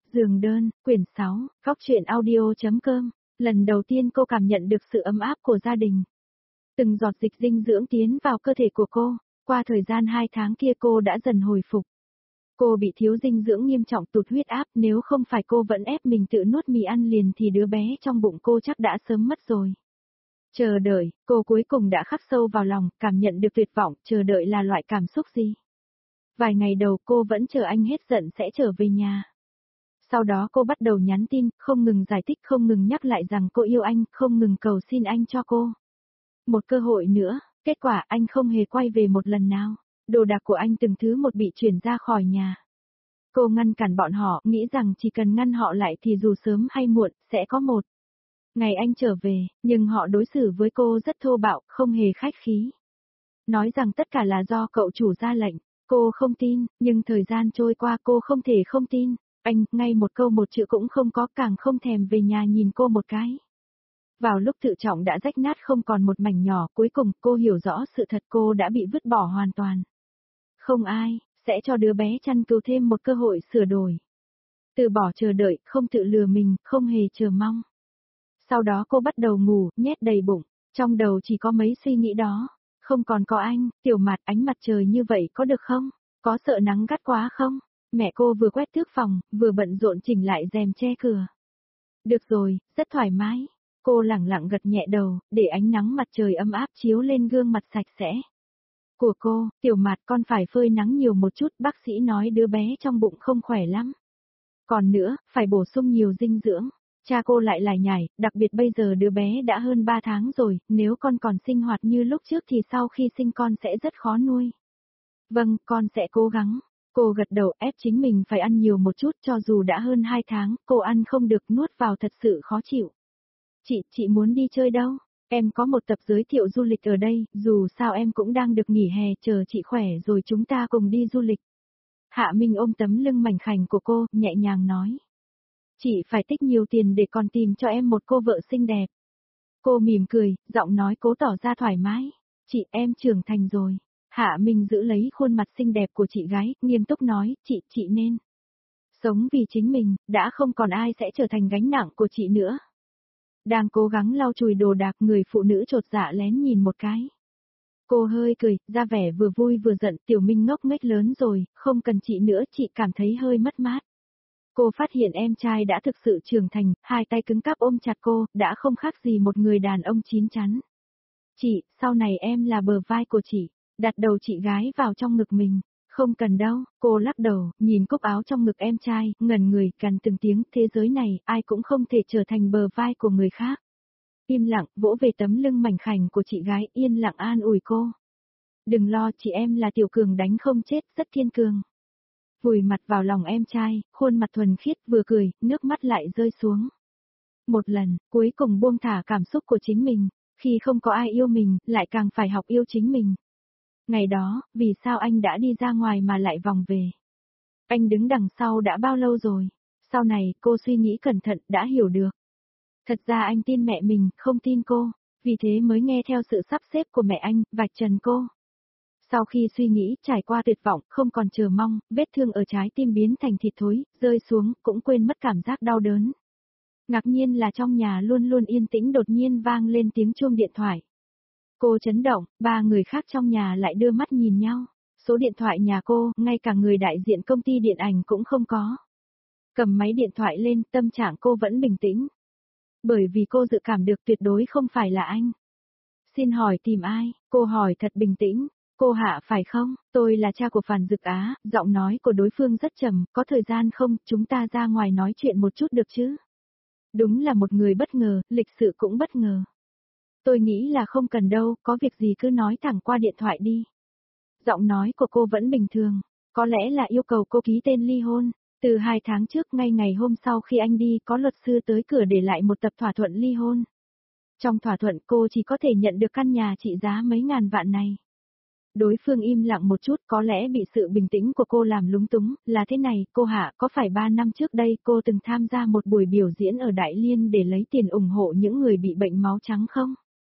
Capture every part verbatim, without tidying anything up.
Giường đơn, quyển sáu, Góc truyện audio.com. Lần đầu tiên cô cảm nhận được sự ấm áp của gia đình. Từng giọt dịch dinh dưỡng tiến vào cơ thể của cô, qua thời gian hai tháng kia cô đã dần hồi phục. Cô bị thiếu dinh dưỡng nghiêm trọng, tụt huyết áp, nếu không phải cô vẫn ép mình tự nuốt mì ăn liền thì đứa bé trong bụng cô chắc đã sớm mất rồi. Chờ đợi, cô cuối cùng đã khắc sâu vào lòng, cảm nhận được tuyệt vọng, chờ đợi là loại cảm xúc gì? Vài ngày đầu cô vẫn chờ anh hết giận sẽ trở về nhà. Sau đó cô bắt đầu nhắn tin, không ngừng giải thích, không ngừng nhắc lại rằng cô yêu anh, không ngừng cầu xin anh cho cô một cơ hội nữa. Kết quả anh không hề quay về một lần nào. Đồ đạc của anh từng thứ một bị chuyển ra khỏi nhà. Cô ngăn cản bọn họ, nghĩ rằng chỉ cần ngăn họ lại thì dù sớm hay muộn, sẽ có một ngày anh trở về, nhưng họ đối xử với cô rất thô bạo, không hề khách khí. Nói rằng tất cả là do cậu chủ ra lệnh. Cô không tin, nhưng thời gian trôi qua cô không thể không tin. Anh, ngay một câu một chữ cũng không có, càng không thèm về nhà nhìn cô một cái. Vào lúc tự trọng đã rách nát không còn một mảnh nhỏ, cuối cùng cô hiểu rõ sự thật, cô đã bị vứt bỏ hoàn toàn. Không ai sẽ cho đứa bé chăn cừu thêm một cơ hội sửa đổi. Từ bỏ chờ đợi, không tự lừa mình, không hề chờ mong. Sau đó cô bắt đầu ngủ, nhét đầy bụng, trong đầu chỉ có mấy suy nghĩ đó. Không còn có anh, Tiểu Mạt, ánh mặt trời như vậy có được không? Có sợ nắng gắt quá không? Mẹ cô vừa quét tước phòng, vừa bận rộn chỉnh lại rèm che cửa. Được rồi, rất thoải mái. Cô lẳng lặng gật nhẹ đầu, để ánh nắng mặt trời ấm áp chiếu lên gương mặt sạch sẽ của cô. Tiểu Mạt, con phải phơi nắng nhiều một chút, bác sĩ nói đứa bé trong bụng không khỏe lắm. Còn nữa, phải bổ sung nhiều dinh dưỡng. Cha cô lại lải nhải, đặc biệt bây giờ đứa bé đã hơn ba tháng rồi, nếu con còn sinh hoạt như lúc trước thì sau khi sinh con sẽ rất khó nuôi. Vâng, con sẽ cố gắng. Cô gật đầu, ép chính mình phải ăn nhiều một chút, cho dù đã hơn hai tháng, cô ăn không được, nuốt vào thật sự khó chịu. Chị, chị muốn đi chơi đâu? Em có một tập giới thiệu du lịch ở đây, dù sao em cũng đang được nghỉ hè, chờ chị khỏe rồi chúng ta cùng đi du lịch. Hạ Minh ôm tấm lưng mảnh khảnh của cô, nhẹ nhàng nói. Chị phải tích nhiều tiền để còn tìm cho em một cô vợ xinh đẹp. Cô mỉm cười, giọng nói cố tỏ ra thoải mái. Chị, em trưởng thành rồi. Hạ Minh giữ lấy khuôn mặt xinh đẹp của chị gái, nghiêm túc nói, chị, chị nên sống vì chính mình, đã không còn ai sẽ trở thành gánh nặng của chị nữa. Đang cố gắng lau chùi đồ đạc, người phụ nữ chột dạ lén nhìn một cái. Cô hơi cười, ra vẻ vừa vui vừa giận, Tiểu Minh ngốc nghếch lớn rồi, không cần chị nữa, chị cảm thấy hơi mất mát. Cô phát hiện em trai đã thực sự trưởng thành, hai tay cứng cáp ôm chặt cô, đã không khác gì một người đàn ông chín chắn. Chị, sau này em là bờ vai của chị. Đặt đầu chị gái vào trong ngực mình. Không cần đâu, cô lắc đầu, nhìn cúc áo trong ngực em trai, ngẩn người, cằn từng tiếng, thế giới này, ai cũng không thể trở thành bờ vai của người khác. Im lặng, vỗ về tấm lưng mảnh khảnh của chị gái, yên lặng an ủi cô. Đừng lo, chị em là Tiểu Cường đánh không chết, rất kiên cường. Vùi mặt vào lòng em trai, khuôn mặt thuần khiết, vừa cười, nước mắt lại rơi xuống. Một lần, cuối cùng buông thả cảm xúc của chính mình, khi không có ai yêu mình, lại càng phải học yêu chính mình. Ngày đó, vì sao anh đã đi ra ngoài mà lại vòng về? Anh đứng đằng sau đã bao lâu rồi? Sau này, cô suy nghĩ cẩn thận, đã hiểu được. Thật ra anh tin mẹ mình, không tin cô, vì thế mới nghe theo sự sắp xếp của mẹ anh, vạch trần cô. Sau khi suy nghĩ, trải qua tuyệt vọng, không còn chờ mong, vết thương ở trái tim biến thành thịt thối, rơi xuống, cũng quên mất cảm giác đau đớn. Ngạc nhiên là trong nhà luôn luôn yên tĩnh đột nhiên vang lên tiếng chuông điện thoại. Cô chấn động, ba người khác trong nhà lại đưa mắt nhìn nhau. Số điện thoại nhà cô, ngay cả người đại diện công ty điện ảnh cũng không có. Cầm máy điện thoại lên, tâm trạng cô vẫn bình tĩnh. Bởi vì cô dự cảm được tuyệt đối không phải là anh. Xin hỏi tìm ai? Cô hỏi thật bình tĩnh. Cô Hạ phải không? Tôi là cha của Phàn Dực Á, giọng nói của đối phương rất trầm, có thời gian không, chúng ta ra ngoài nói chuyện một chút được chứ? Đúng là một người bất ngờ, lịch sự cũng bất ngờ. Tôi nghĩ là không cần đâu, có việc gì cứ nói thẳng qua điện thoại đi. Giọng nói của cô vẫn bình thường, có lẽ là yêu cầu cô ký tên ly hôn. Từ hai tháng trước, ngay ngày hôm sau khi anh đi, có luật sư tới cửa để lại một tập thỏa thuận ly hôn. Trong thỏa thuận cô chỉ có thể nhận được căn nhà trị giá mấy ngàn vạn này. Đối phương im lặng một chút, có lẽ bị sự bình tĩnh của cô làm lúng túng, là thế này, cô Hạ, có phải ba năm trước đây cô từng tham gia một buổi biểu diễn ở Đại Liên để lấy tiền ủng hộ những người bị bệnh máu trắng không?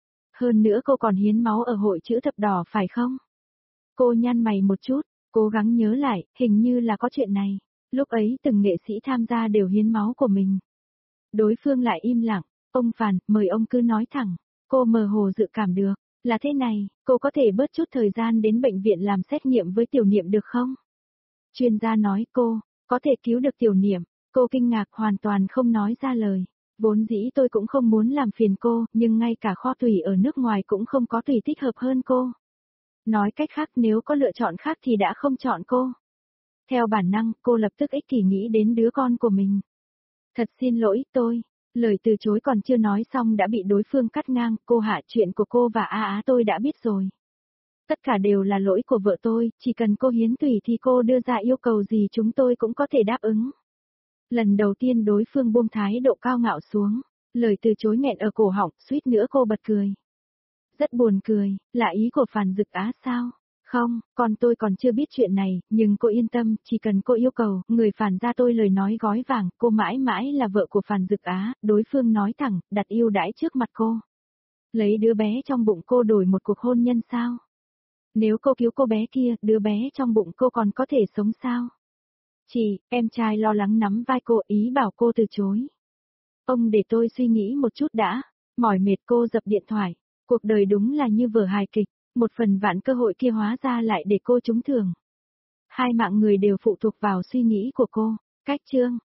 Hơn nữa cô còn hiến máu ở hội chữ thập đỏ phải không? Cô nhăn mày một chút, cố gắng nhớ lại, hình như là có chuyện này. Lúc ấy từng nghệ sĩ tham gia đều hiến máu của mình. Đối phương lại im lặng, ông Phàn, mời ông cứ nói thẳng, cô mơ hồ dự cảm được, là thế này, cô có thể bớt chút thời gian đến bệnh viện làm xét nghiệm với Tiểu Niệm được không? Chuyên gia nói cô, có thể cứu được Tiểu Niệm, cô kinh ngạc hoàn toàn không nói ra lời. Vốn dĩ tôi cũng không muốn làm phiền cô, nhưng ngay cả kho tủy ở nước ngoài cũng không có tùy thích hợp hơn cô. Nói cách khác nếu có lựa chọn khác thì đã không chọn cô. Theo bản năng, cô lập tức ích kỷ nghĩ đến đứa con của mình. Thật xin lỗi, tôi. Lời từ chối còn chưa nói xong đã bị đối phương cắt ngang, cô Hạ, chuyện của cô và A Á tôi đã biết rồi. Tất cả đều là lỗi của vợ tôi, chỉ cần cô hiến tủy thì cô đưa ra yêu cầu gì chúng tôi cũng có thể đáp ứng. Lần đầu tiên đối phương buông thái độ cao ngạo xuống, lời từ chối nghẹn ở cổ họng, suýt nữa cô bật cười. Rất buồn cười, là ý của Phàn Dực Á sao? Không, còn tôi còn chưa biết chuyện này, nhưng cô yên tâm, chỉ cần cô yêu cầu, người Phàn gia tôi lời nói gói vàng, cô mãi mãi là vợ của Phàn Dực Á, đối phương nói thẳng, đặt yêu đãi trước mặt cô. Lấy đứa bé trong bụng cô đổi một cuộc hôn nhân sao? Nếu cô cứu cô bé kia, đứa bé trong bụng cô còn có thể sống sao? Chị, em trai lo lắng nắm vai cô ý bảo cô từ chối. Ông để tôi suy nghĩ một chút đã, mỏi mệt cô dập điện thoại, cuộc đời đúng là như vở hài kịch, một phần vạn cơ hội kia hóa ra lại để cô trúng thưởng. Hai mạng người đều phụ thuộc vào suy nghĩ của cô, cách chương.